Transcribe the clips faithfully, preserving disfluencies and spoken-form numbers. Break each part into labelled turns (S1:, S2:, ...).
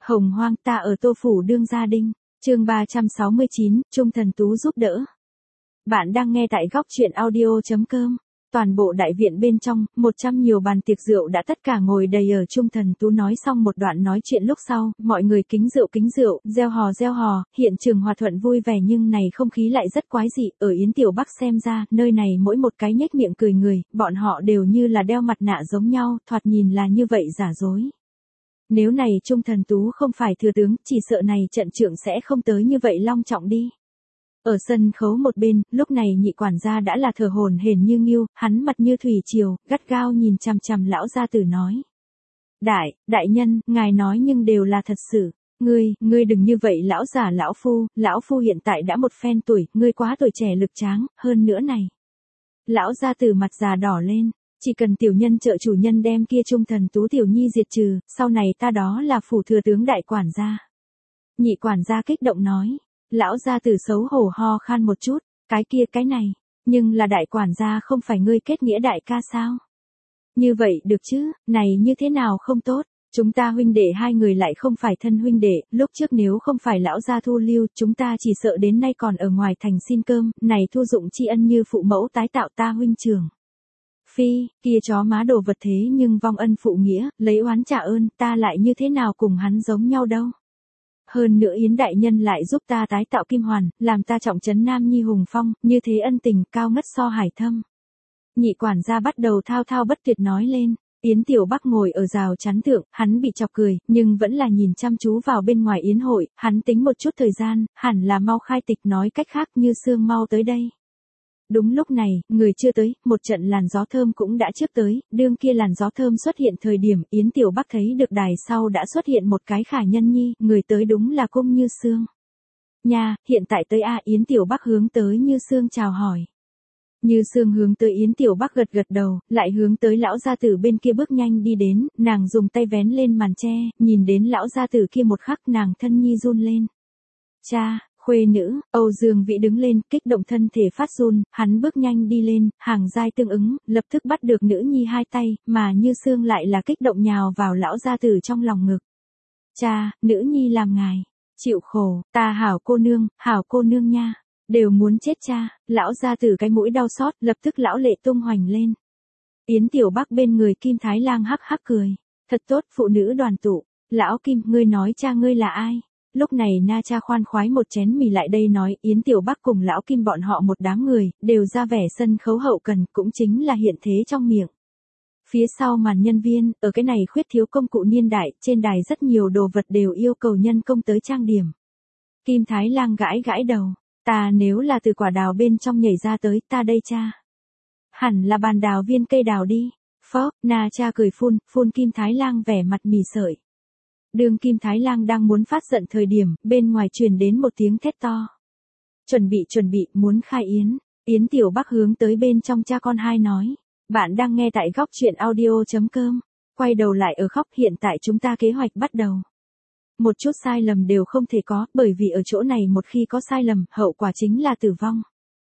S1: Hồng hoang ta ở Tô Phủ đương gia đinh, chương ba trăm sáu mươi chín, Trung Thần Tú giúp đỡ. Bạn đang nghe tại góc truyện audio.com. Toàn bộ đại viện bên trong, một trăm nhiều bàn tiệc rượu đã tất cả ngồi đầy ở. Trung Thần Tú nói xong một đoạn nói chuyện lúc sau, mọi người kính rượu kính rượu, reo hò reo hò, hiện trường hòa thuận vui vẻ nhưng này không khí lại rất quái dị. Ở Yến Tiểu Bắc xem ra, nơi này mỗi một cái nhếch miệng cười người, bọn họ đều như là đeo mặt nạ giống nhau, thoạt nhìn là như vậy giả dối. Nếu này Trung Thần Tú không phải thừa tướng, chỉ sợ này trận trưởng sẽ không tới như vậy long trọng đi. Ở sân khấu một bên, lúc này nhị quản gia đã là thở hổn hển như nghiêu, hắn mặt như thủy triều, gắt gao nhìn chằm chằm lão gia tử nói. Đại, đại nhân, ngài nói nhưng đều là thật sự. Ngươi, ngươi đừng như vậy lão già lão phu, lão phu hiện tại đã một phen tuổi, ngươi quá tuổi trẻ lực tráng, hơn nữa này. Lão gia tử mặt già đỏ lên. Chỉ cần tiểu nhân trợ chủ nhân đem kia Trung Thần Tú tiểu nhi diệt trừ, sau này ta đó là phủ thừa tướng đại quản gia. Nhị quản gia kích động nói, lão gia tử xấu hổ ho khan một chút, cái kia cái này, nhưng là đại quản gia không phải ngươi kết nghĩa đại ca sao? Như vậy được chứ, này như thế nào không tốt, chúng ta huynh đệ hai người lại không phải thân huynh đệ, lúc trước nếu không phải lão gia thu lưu, chúng ta chỉ sợ đến nay còn ở ngoài thành xin cơm, này thu dụng tri ân như phụ mẫu tái tạo ta huynh trưởng. Phi, kia chó má đồ vật thế nhưng vong ân phụ nghĩa, lấy oán trả ơn, ta lại như thế nào cùng hắn giống nhau đâu. Hơn nữa Yến đại nhân lại giúp ta tái tạo kim hoàn, làm ta trọng trấn Nam Nhi hùng phong, như thế ân tình cao ngất so hải thâm. Nhị quản gia bắt đầu thao thao bất tuyệt nói lên, Yến Tiểu Bắc ngồi ở rào chắn thượng, hắn bị chọc cười, nhưng vẫn là nhìn chăm chú vào bên ngoài yến hội, hắn tính một chút thời gian, hẳn là mau khai tịch nói cách khác như sương mau tới đây. Đúng lúc này, người chưa tới, một trận làn gió thơm cũng đã trước tới, đương kia làn gió thơm xuất hiện thời điểm, Yến Tiểu Bắc thấy được đài sau đã xuất hiện một cái khả nhân nhi, người tới đúng là Cung Như Sương. Nha, hiện tại tới a Yến Tiểu Bắc hướng tới Như Sương chào hỏi. Như Sương hướng tới Yến Tiểu Bắc gật gật đầu, lại hướng tới lão gia tử bên kia bước nhanh đi đến, nàng dùng tay vén lên màn che, nhìn đến lão gia tử kia một khắc nàng thân nhi run lên. Cha! Khuê nữ, Âu Dương Vĩ đứng lên, kích động thân thể phát run, hắn bước nhanh đi lên, hàng giai tương ứng, lập tức bắt được nữ nhi hai tay, mà Như Sương lại là kích động nhào vào lão gia tử trong lòng ngực. Cha, nữ nhi làm ngài, chịu khổ, ta hảo cô nương, hảo cô nương nha, đều muốn chết cha, lão gia tử cái mũi đau xót, lập tức lão lệ tung hoành lên. Yến Tiểu Bắc bên người Kim Thái Lang hắc hắc cười, thật tốt, phụ nữ đoàn tụ, lão Kim, ngươi nói cha ngươi là ai? Lúc này Na Cha khoan khoái một chén mì lại đây nói, Yến Tiểu Bắc cùng lão Kim bọn họ một đám người, đều ra vẻ sân khấu hậu cần, cũng chính là hiện thế trong miệng. Phía sau màn nhân viên, ở cái này khuyết thiếu công cụ niên đại, trên đài rất nhiều đồ vật đều yêu cầu nhân công tới trang điểm. Kim Thái Lang gãi gãi đầu, ta nếu là từ quả đào bên trong nhảy ra tới, ta đây cha. Hẳn là bàn đào viên cây đào đi. Phó, Na Cha cười phun, phun Kim Thái Lang vẻ mặt mì sợi. Đường Kim Thái Lang đang muốn phát giận thời điểm, bên ngoài truyền đến một tiếng thét to. Chuẩn bị chuẩn bị, muốn khai yến. Yến Tiểu Bắc hướng tới bên trong cha con hai nói. Bạn đang nghe tại góc truyện audio.com. Quay đầu lại ở khóc, hiện tại chúng ta kế hoạch bắt đầu. Một chút sai lầm đều không thể có, bởi vì ở chỗ này một khi có sai lầm, hậu quả chính là tử vong.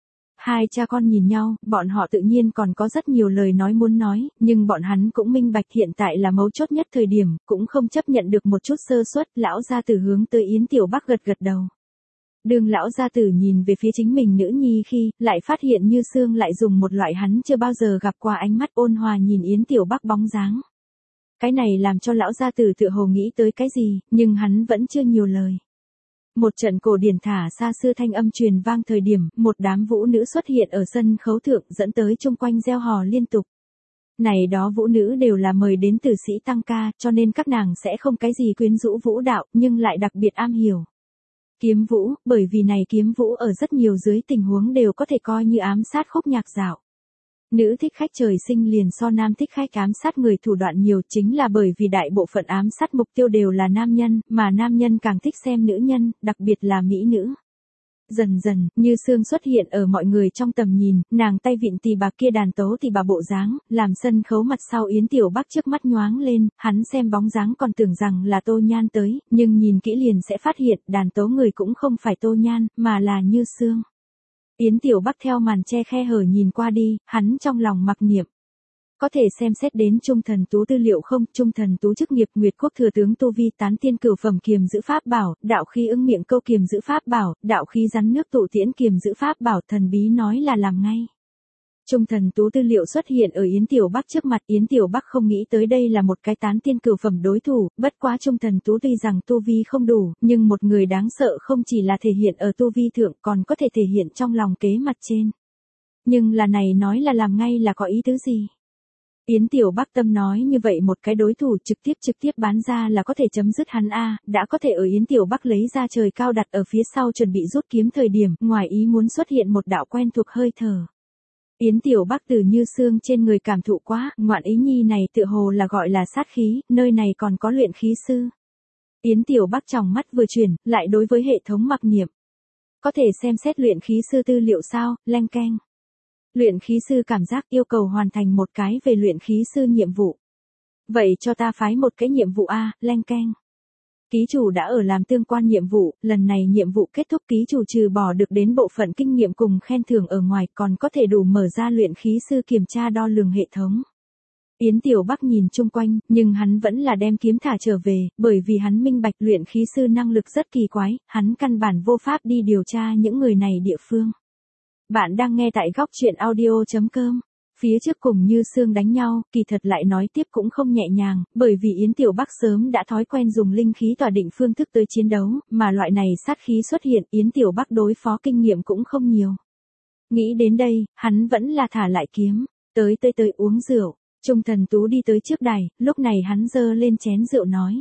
S1: Hai cha con nhìn nhau, bọn họ tự nhiên còn có rất nhiều lời nói muốn nói, nhưng bọn hắn cũng minh bạch hiện tại là mấu chốt nhất thời điểm, cũng không chấp nhận được một chút sơ suất, lão gia tử hướng tới Yến Tiểu Bắc gật gật đầu. Đường lão gia tử nhìn về phía chính mình nữ nhi khi, lại phát hiện Như Sương lại dùng một loại hắn chưa bao giờ gặp qua ánh mắt ôn hòa nhìn Yến Tiểu Bắc bóng dáng. Cái này làm cho lão gia tử tựa hồ nghĩ tới cái gì, nhưng hắn vẫn chưa nhiều lời. Một trận cổ điển thả xa xưa thanh âm truyền vang thời điểm, một đám vũ nữ xuất hiện ở sân khấu thượng dẫn tới chung quanh reo hò liên tục. Này đó vũ nữ đều là mời đến từ sĩ tăng ca, cho nên các nàng sẽ không cái gì quyến rũ vũ đạo, nhưng lại đặc biệt am hiểu. Kiếm vũ, bởi vì này kiếm vũ ở rất nhiều dưới tình huống đều có thể coi như ám sát khúc nhạc dạo. Nữ thích khách trời sinh liền so nam thích khách ám sát người thủ đoạn nhiều chính là bởi vì đại bộ phận ám sát mục tiêu đều là nam nhân, mà nam nhân càng thích xem nữ nhân, đặc biệt là mỹ nữ. Dần dần, Như Sương xuất hiện ở mọi người trong tầm nhìn, nàng tay vịn tỳ bà kia đàn tấu tỳ bà bộ dáng, làm sân khấu mặt sau Yến Tiểu Bắc trước mắt nhoáng lên, hắn xem bóng dáng còn tưởng rằng là Tô Nhan tới, nhưng nhìn kỹ liền sẽ phát hiện đàn tấu người cũng không phải Tô Nhan, mà là Như Sương. Yến Tiểu Bắc theo màn che khe hở nhìn qua đi, hắn trong lòng mặc niệm. có thể xem xét đến Trung Thần Tú tư liệu không? Trung Thần Tú chức nghiệp Nguyệt Quốc thừa tướng tu vi tán tiên cửu phẩm kiềm giữ pháp bảo, đạo khí ứng miệng câu kiềm giữ pháp bảo, đạo khí rắn nước tụ tiễn kiềm giữ pháp bảo, thần bí nói là làm ngay. Trung Thần Tú tư liệu xuất hiện ở Yến Tiểu Bắc trước mặt, Yến Tiểu Bắc không nghĩ tới đây là một cái tán tiên cửu phẩm đối thủ, bất quá Trung Thần Tú tuy rằng tu vi không đủ, nhưng một người đáng sợ không chỉ là thể hiện ở tu vi thượng còn có thể thể hiện trong lòng kế mặt trên. Nhưng là này nói là làm ngay là có ý tứ gì? Yến Tiểu Bắc tâm nói như vậy một cái đối thủ trực tiếp trực tiếp bán ra là có thể chấm dứt hắn a, đã có thể ở Yến Tiểu Bắc lấy ra trời cao đặt ở phía sau chuẩn bị rút kiếm thời điểm, ngoài ý muốn xuất hiện một đạo quen thuộc hơi thở. Yến Tiểu Bắc từ như xương trên người cảm thụ quá, ngoạn ý nhi này tựa hồ là gọi là sát khí, nơi này còn có luyện khí sư. Yến Tiểu Bắc tròng mắt vừa chuyển, lại đối với hệ thống mặc niệm. Có thể xem xét luyện khí sư tư liệu sao, leng keng. Luyện khí sư cảm giác yêu cầu hoàn thành một cái về luyện khí sư nhiệm vụ. Vậy cho ta phái một cái nhiệm vụ A, leng keng. Ký chủ đã ở làm tương quan nhiệm vụ, lần này nhiệm vụ kết thúc ký chủ trừ bỏ được đến bộ phận kinh nghiệm cùng khen thưởng ở ngoài còn có thể đủ mở ra luyện khí sư kiểm tra đo lường hệ thống. Yến Tiểu Bắc nhìn chung quanh, nhưng hắn vẫn là đem kiếm thả trở về, bởi vì hắn minh bạch luyện khí sư năng lực rất kỳ quái, hắn căn bản vô pháp đi điều tra những người này địa phương. Bạn đang nghe tại góc truyện audio chấm com. Phía trước cùng như xương đánh nhau, kỳ thật lại nói tiếp cũng không nhẹ nhàng, bởi vì Yến Tiểu Bắc sớm đã thói quen dùng linh khí tỏa định phương thức tới chiến đấu, mà loại này sát khí xuất hiện, Yến Tiểu Bắc đối phó kinh nghiệm cũng không nhiều. Nghĩ đến đây, hắn vẫn là thả lại kiếm, tới tới tới uống rượu. Trung Thần Tú đi tới trước đài, lúc này hắn giơ lên chén rượu nói.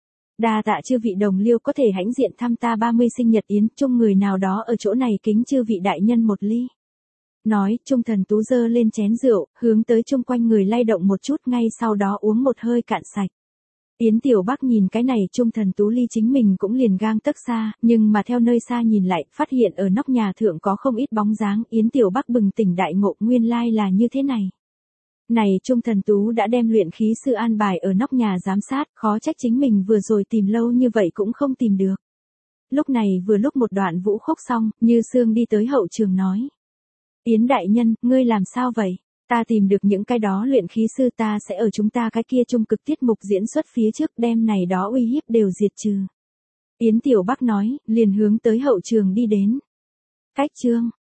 S1: Đa tạ chư vị đồng liêu có thể hãnh diện thăm ta ba mươi sinh nhật yến, chung người nào đó ở chỗ này kính chư vị đại nhân một ly. Nói, Trung Thần Tú giơ lên chén rượu, hướng tới chung quanh người lay động một chút, ngay sau đó uống một hơi cạn sạch. Yến Tiểu Bắc nhìn cái này Trung Thần Tú ly chính mình cũng liền gang tấc xa, nhưng mà theo nơi xa nhìn lại, phát hiện ở nóc nhà thượng có không ít bóng dáng, Yến Tiểu Bắc bừng tỉnh đại ngộ, nguyên lai là như thế này. Này Trung Thần Tú đã đem luyện khí sư an bài ở nóc nhà giám sát, khó trách chính mình vừa rồi tìm lâu như vậy cũng không tìm được. Lúc này vừa lúc một đoạn vũ khúc xong, Như Sương đi tới hậu trường nói. Yến đại nhân, ngươi làm sao vậy? Ta tìm được những cái đó luyện khí sư, ta sẽ ở chúng ta cái kia trung cực tiết mục diễn xuất phía trước đem này đó uy hiếp đều diệt trừ. Yến Tiểu Bắc nói, liền hướng tới hậu trường đi đến. Cách chương.